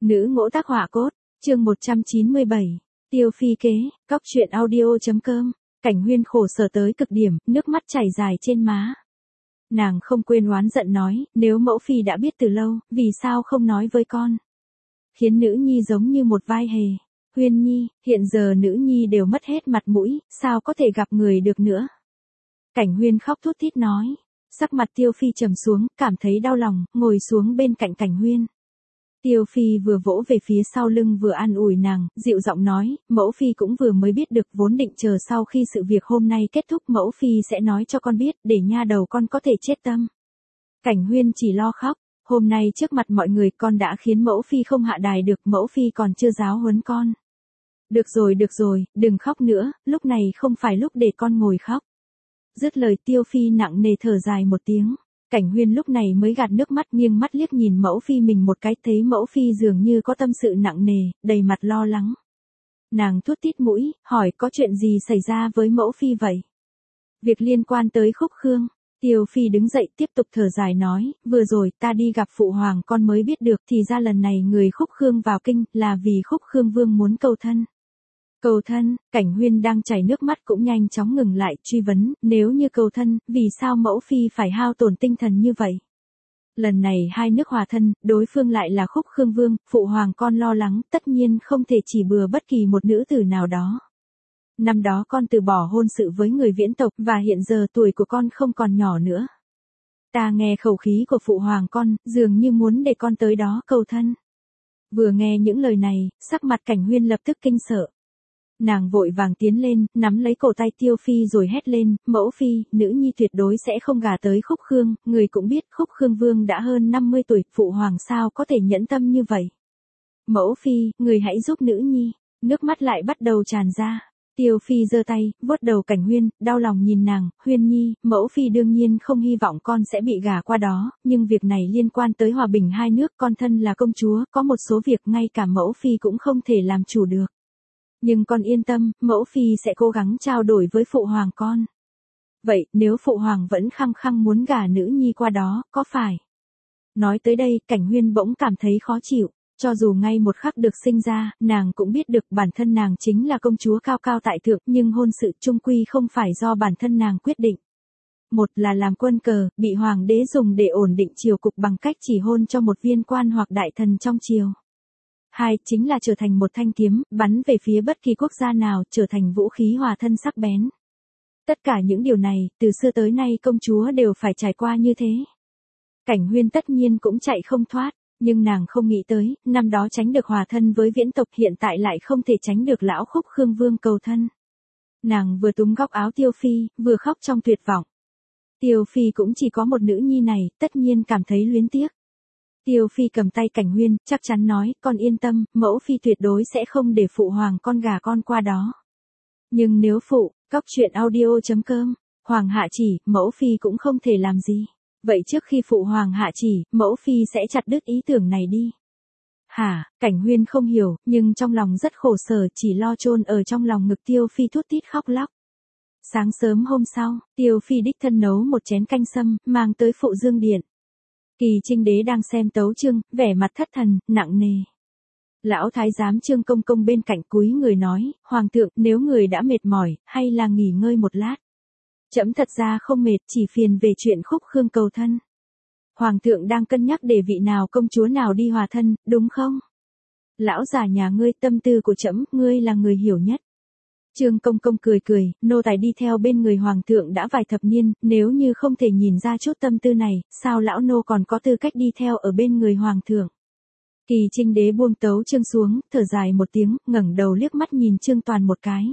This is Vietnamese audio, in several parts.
Nữ ngỗ tác họa cốt, chương 197. Tiêu phi kế, cóc truyện audio.com. Cảnh Huyên khổ sở tới cực điểm, nước mắt chảy dài trên má. Nàng không quên oán giận nói, nếu mẫu phi đã biết từ lâu, vì sao không nói với con? Khiến nữ nhi giống như một vai hề. Huyên nhi, hiện giờ nữ nhi đều mất hết mặt mũi, sao có thể gặp người được nữa? Cảnh Huyên khóc thút thít nói. Sắc mặt Tiêu phi trầm xuống, cảm thấy đau lòng, ngồi xuống bên cạnh Cảnh Huyên. Tiêu phi vừa vỗ về phía sau lưng vừa an ủi nàng, dịu giọng nói, mẫu phi cũng vừa mới biết được, vốn định chờ sau khi sự việc hôm nay kết thúc mẫu phi sẽ nói cho con biết, để nha đầu con có thể chết tâm. Cảnh Huyên chỉ lo khóc, hôm nay trước mặt mọi người con đã khiến mẫu phi không hạ đài được, mẫu phi còn chưa giáo huấn con. Được rồi, đừng khóc nữa, lúc này không phải lúc để con ngồi khóc. Dứt lời Tiêu phi nặng nề thở dài một tiếng. Cảnh Huyên lúc này mới gạt nước mắt, nghiêng mắt liếc nhìn mẫu phi mình một cái, thấy mẫu phi dường như có tâm sự nặng nề, đầy mặt lo lắng. Nàng thút thít mũi, hỏi có chuyện gì xảy ra với mẫu phi vậy? Việc liên quan tới Khúc Khương. Tiêu phi đứng dậy tiếp tục thở dài nói, vừa rồi ta đi gặp phụ hoàng con mới biết được, thì ra lần này người Khúc Khương vào kinh là vì Khúc Khương vương muốn cầu thân. Cầu thân, Cảnh Huyên đang chảy nước mắt cũng nhanh chóng ngừng lại, truy vấn, nếu như cầu thân, vì sao mẫu phi phải hao tổn tinh thần như vậy? Lần này hai nước hòa thân, đối phương lại là Khúc Khương vương, phụ hoàng con lo lắng, tất nhiên không thể chỉ bừa bất kỳ một nữ tử nào đó. Năm đó con từ bỏ hôn sự với người Viễn tộc, và hiện giờ tuổi của con không còn nhỏ nữa. Ta nghe khẩu khí của phụ hoàng con, dường như muốn để con tới đó cầu thân. Vừa nghe những lời này, sắc mặt Cảnh Huyên lập tức kinh sợ. Nàng vội vàng tiến lên, nắm lấy cổ tay Tiêu phi rồi hét lên, mẫu phi, nữ nhi tuyệt đối sẽ không gả tới Khúc Khương, người cũng biết Khúc Khương vương đã hơn 50 tuổi, phụ hoàng sao có thể nhẫn tâm như vậy. Mẫu phi, người hãy giúp nữ nhi, nước mắt lại bắt đầu tràn ra. Tiêu phi giơ tay, vuốt đầu Cảnh Huyên, đau lòng nhìn nàng, Huyên nhi, mẫu phi đương nhiên không hy vọng con sẽ bị gả qua đó, nhưng việc này liên quan tới hòa bình hai nước, con thân là công chúa, có một số việc ngay cả mẫu phi cũng không thể làm chủ được. Nhưng con yên tâm, mẫu phi sẽ cố gắng trao đổi với phụ hoàng con. Vậy, nếu phụ hoàng vẫn khăng khăng muốn gả nữ nhi qua đó, có phải? Nói tới đây, Cảnh Huyên bỗng cảm thấy khó chịu. Cho dù ngay một khắc được sinh ra, nàng cũng biết được bản thân nàng chính là công chúa cao cao tại thượng, nhưng hôn sự chung quy không phải do bản thân nàng quyết định. Một là làm quân cờ, bị hoàng đế dùng để ổn định triều cục bằng cách chỉ hôn cho một viên quan hoặc đại thần trong triều. Hai, chính là trở thành một thanh kiếm, bắn về phía bất kỳ quốc gia nào, trở thành vũ khí hòa thân sắc bén. Tất cả những điều này, từ xưa tới nay công chúa đều phải trải qua như thế. Cảnh Huyên tất nhiên cũng chạy không thoát, nhưng nàng không nghĩ tới, năm đó tránh được hòa thân với Viễn tộc, hiện tại lại không thể tránh được lão Khúc Khương vương cầu thân. Nàng vừa túm góc áo Tiêu phi, vừa khóc trong tuyệt vọng. Tiêu phi cũng chỉ có một nữ nhi này, tất nhiên cảm thấy luyến tiếc. Tiêu phi cầm tay Cảnh Huyên, chắc chắn nói, con yên tâm, mẫu phi tuyệt đối sẽ không để phụ hoàng con gả con qua đó. Nhưng nếu cóc truyện audio.com, hoàng hạ chỉ, mẫu phi cũng không thể làm gì. Vậy trước khi phụ hoàng hạ chỉ, mẫu phi sẽ chặt đứt ý tưởng này đi. Hả, Cảnh Huyên không hiểu, nhưng trong lòng rất khổ sở, chỉ lo chôn ở trong lòng ngực Tiêu phi thút thít khóc lóc. Sáng sớm hôm sau, Tiêu phi đích thân nấu một chén canh sâm, mang tới Phụ Dương Điện. Kỳ Trinh Đế đang xem tấu chương, vẻ mặt thất thần, nặng nề. Lão thái giám Trương Công Công bên cạnh cúi người nói, hoàng thượng, nếu người đã mệt mỏi, hay là nghỉ ngơi một lát. Trẫm thật ra không mệt, chỉ phiền về chuyện Khúc Khương cầu thân. Hoàng thượng đang cân nhắc để vị nào công chúa nào đi hòa thân, đúng không? Lão già nhà ngươi, tâm tư của trẫm, ngươi là người hiểu nhất. Trương Công Công cười, nô tài đi theo bên người hoàng thượng đã vài thập niên, nếu như không thể nhìn ra chút tâm tư này, sao lão nô còn có tư cách đi theo ở bên người hoàng thượng? Kỳ Trinh Đế buông tấu chương xuống, thở dài một tiếng, ngẩng đầu liếc mắt nhìn Trương Toàn một cái.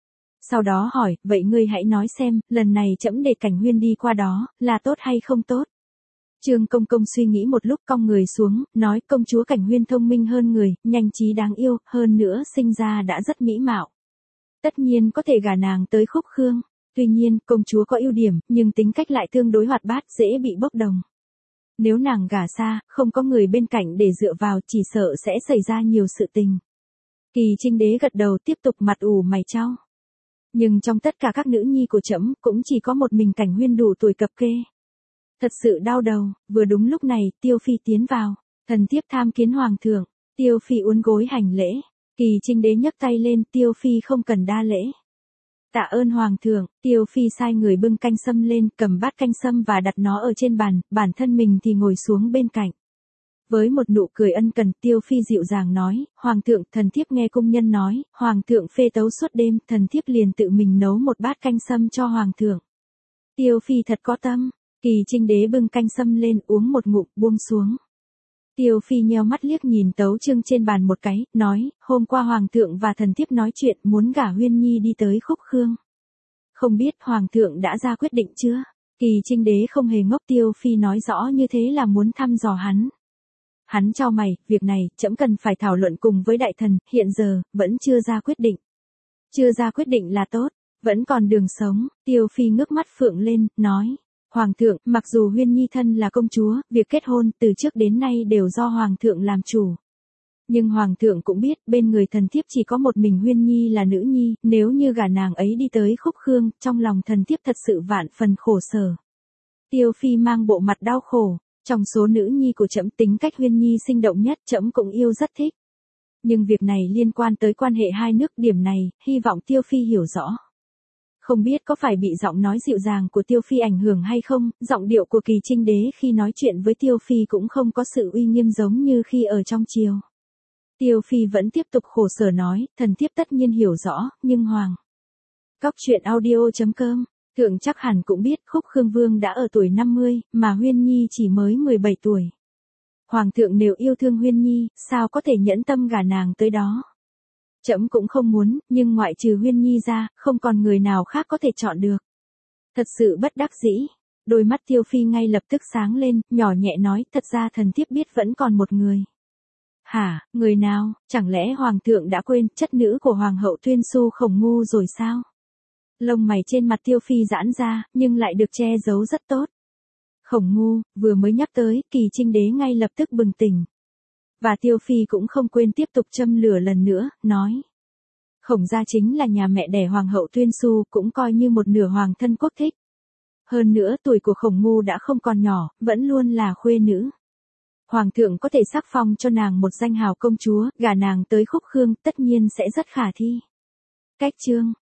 Sau đó hỏi, vậy ngươi hãy nói xem, lần này trẫm để Cảnh Huyên đi qua đó, là tốt hay không tốt? Trương Công Công suy nghĩ một lúc, cong người xuống, nói, công chúa Cảnh Huyên thông minh hơn người, nhanh trí đáng yêu, hơn nữa sinh ra đã rất mỹ mạo. Tất nhiên có thể gả nàng tới Khúc Khương. Tuy nhiên, công chúa có ưu điểm, nhưng tính cách lại tương đối hoạt bát, dễ bị bốc đồng. Nếu nàng gả xa, không có người bên cạnh để dựa vào, chỉ sợ sẽ xảy ra nhiều sự tình. Kỳ Trinh Đế gật đầu, tiếp tục mặt ủ mày chau. Nhưng trong tất cả các nữ nhi của trẫm, cũng chỉ có một mình Cảnh Huyên đủ tuổi cập kê. Thật sự đau đầu, vừa đúng lúc này, Tiêu phi tiến vào, thần thiếp tham kiến hoàng thượng. Tiêu Phi uốn gối hành lễ. Kỳ Trinh Đế nhấc tay lên, Tiêu Phi không cần đa lễ. Tạ ơn Hoàng thượng. Tiêu Phi sai người bưng canh sâm lên, cầm bát canh sâm và đặt nó ở trên bàn, bản thân mình thì ngồi xuống bên cạnh. Với một nụ cười ân cần, Tiêu Phi dịu dàng nói, Hoàng thượng, thần thiếp nghe cung nhân nói, Hoàng thượng phê tấu suốt đêm, thần thiếp liền tự mình nấu một bát canh sâm cho Hoàng thượng. Tiêu Phi thật có tâm. Kỳ Trinh Đế bưng canh sâm lên, uống một ngụm, buông xuống. Tiêu Phi nheo mắt liếc nhìn tấu chương trên bàn một cái, nói, hôm qua Hoàng thượng và thần thiếp nói chuyện muốn gả Huyên Nhi đi tới Khúc Khương. Không biết Hoàng thượng đã ra quyết định chưa? Kỳ Trinh Đế không hề ngốc, Tiêu Phi nói rõ như thế là muốn thăm dò hắn. Hắn chau mày, việc này, trẫm cần phải thảo luận cùng với đại thần, hiện giờ, vẫn chưa ra quyết định. Chưa ra quyết định là tốt, vẫn còn đường sống. Tiêu Phi ngước mắt phượng lên, nói. Hoàng thượng, mặc dù Huyên Nhi thân là công chúa, việc kết hôn từ trước đến nay đều do Hoàng thượng làm chủ. Nhưng Hoàng thượng cũng biết, bên người thần thiếp chỉ có một mình Huyên Nhi là nữ nhi, nếu như gả nàng ấy đi tới Khúc Khương, trong lòng thần thiếp thật sự vạn phần khổ sở. Tiêu Phi mang bộ mặt đau khổ, trong số nữ nhi của trẫm tính cách Huyên Nhi sinh động nhất, trẫm cũng yêu rất thích. Nhưng việc này liên quan tới quan hệ hai nước, điểm này, hy vọng Tiêu Phi hiểu rõ. Không biết có phải bị giọng nói dịu dàng của Tiêu Phi ảnh hưởng hay không, giọng điệu của Kỳ Trinh Đế khi nói chuyện với Tiêu Phi cũng không có sự uy nghiêm giống như khi ở trong triều. Tiêu Phi vẫn tiếp tục khổ sở nói, thần thiếp tất nhiên hiểu rõ, nhưng Hoàng. Cóc truyện audio.com, thượng chắc hẳn cũng biết Khúc Khương Vương đã ở tuổi 50, mà Huyên Nhi chỉ mới 17 tuổi. Hoàng thượng nếu yêu thương Huyên Nhi, sao có thể nhẫn tâm gả nàng tới đó? Trẫm cũng không muốn, nhưng ngoại trừ Huyên Nhi ra, không còn người nào khác có thể chọn được. Thật sự bất đắc dĩ. Đôi mắt Tiêu Phi ngay lập tức sáng lên, nhỏ nhẹ nói, thật ra thần thiếp biết vẫn còn một người. Hả, người nào, chẳng lẽ Hoàng thượng đã quên chất nữ của Hoàng hậu Tuyên Xu Khổng Ngu rồi sao? Lông mày trên mặt Tiêu Phi giãn ra, nhưng lại được che giấu rất tốt. Khổng Ngu, vừa mới nhắc tới, Kỳ Trinh Đế ngay lập tức bừng tỉnh. Và Tiêu Phi cũng không quên tiếp tục châm lửa lần nữa, nói. Khổng gia chính là nhà mẹ đẻ Hoàng hậu Tuyên Xu, cũng coi như một nửa hoàng thân quốc thích. Hơn nữa tuổi của Khổng Ngu đã không còn nhỏ, vẫn luôn là khuê nữ. Hoàng thượng có thể sắc phong cho nàng một danh hào công chúa, gả nàng tới Khúc Khương, tất nhiên sẽ rất khả thi. Cách chương